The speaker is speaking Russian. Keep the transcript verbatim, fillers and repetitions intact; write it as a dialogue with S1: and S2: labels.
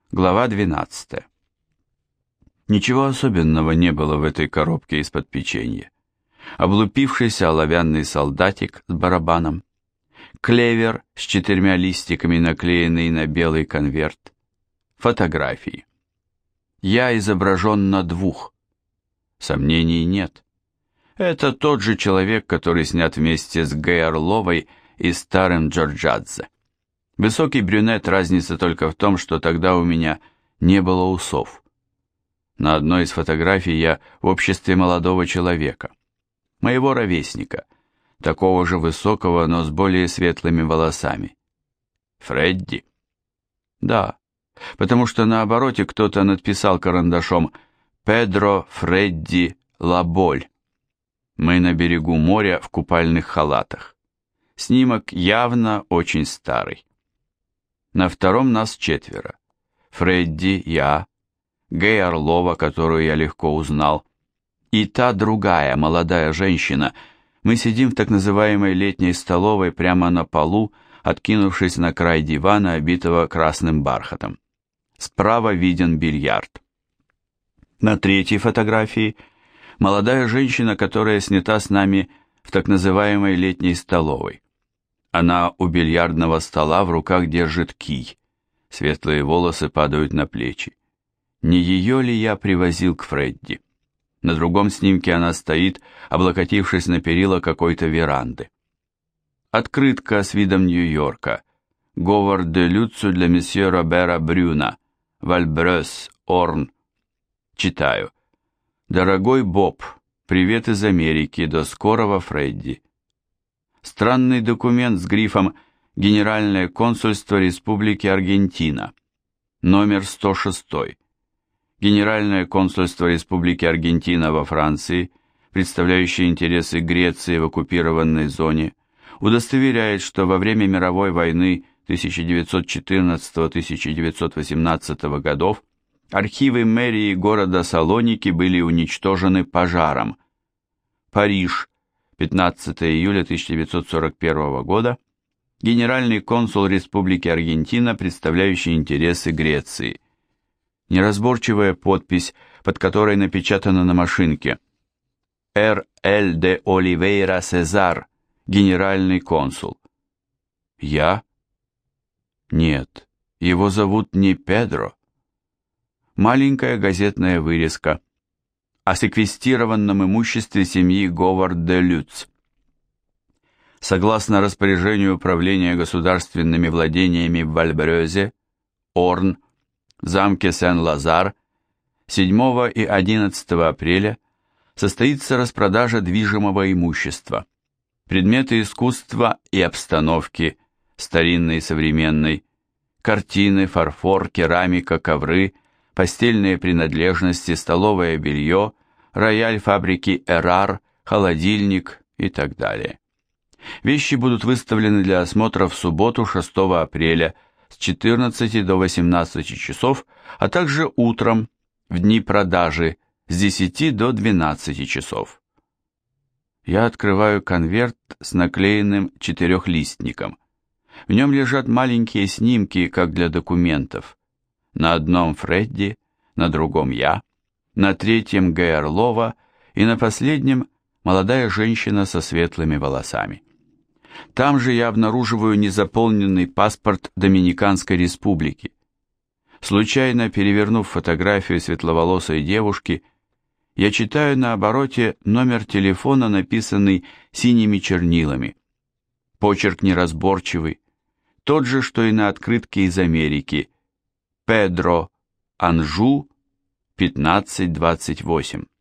S1: Глава двенадцатая. Ничего особенного не было в этой коробке из-под печенья. Облупившийся оловянный солдатик с барабаном, клевер с четырьмя листиками, наклеенный на белый конверт, фотографии. Я изображен на двух. Сомнений нет. Это тот же человек, который снят вместе с Гэй Орловой и старым Джорджадзе. Высокий брюнет, разница только в том, что тогда у меня не было усов. На одной из фотографий я в обществе молодого человека, моего ровесника, такого же высокого, но с более светлыми волосами. Фредди? Да, потому что на обороте кто-то надписал карандашом «Педро Фредди Лаболь». Мы на берегу моря в купальных халатах. Снимок явно очень старый. На втором нас четверо. Фредди, я, Гэй Орлова, которую я легко узнал, и та другая, молодая женщина. Мы сидим в так называемой летней столовой прямо на полу, откинувшись на край дивана, обитого красным бархатом. Справа виден бильярд. На третьей фотографии молодая женщина, которая снята с нами в так называемой летней столовой. Она у бильярдного стола в руках держит кий. Светлые волосы падают на плечи. Не ее ли я привозил к Фредди? На другом снимке она стоит, облокотившись на перила какой-то веранды. Открытка с видом Нью-Йорка. Говард де Люцу для месье Робера Брюна. Вальбрёс, Орн. Читаю. Дорогой Боб, привет из Америки, до скорого, Фредди. Странный документ с грифом «Генеральное консульство Республики Аргентина», номер сто шесть. Генеральное консульство Республики Аргентина во Франции, представляющее интересы Греции в оккупированной зоне, удостоверяет, что во время мировой войны тысяча девятьсот четырнадцатого — тысяча девятьсот восемнадцатого годов архивы мэрии города Салоники были уничтожены пожаром. Париж, пятнадцатого июля тысяча девятьсот сорок первого года, генеральный консул Республики Аргентина, представляющий интересы Греции. Неразборчивая подпись, под которой напечатано на машинке «Р. Л. де Оливейра Сезар, генеральный консул». Я? Нет, его зовут не Педро. Маленькая газетная вырезка о секвестированном имуществе семьи Говард де Люц. Согласно распоряжению управления государственными владениями в Вальбрёзе, Орн, в замке Сен-Лазар, седьмого и одиннадцатого апреля состоится распродажа движимого имущества. Предметы искусства и обстановки, старинной и современной, картины, фарфор, керамика, ковры, постельные принадлежности, столовое белье, рояль фабрики Эрар, холодильник и так далее. Вещи будут выставлены для осмотра в субботу шестого апреля с четырнадцати до восемнадцати часов, а также утром в дни продажи с десяти до двенадцати часов. Я открываю конверт с наклеенным четырехлистником. В нем лежат маленькие снимки, как для документов. На одном Фредди, на другом я, на третьем Гэй Орлова и на последнем молодая женщина со светлыми волосами. Там же я обнаруживаю незаполненный паспорт Доминиканской Республики. Случайно перевернув фотографию светловолосой девушки, я читаю на обороте номер телефона, написанный синими чернилами. Почерк неразборчивый, тот же, что и на открытке из Америки. Педро, Анжу, пятнадцать двадцать восемь.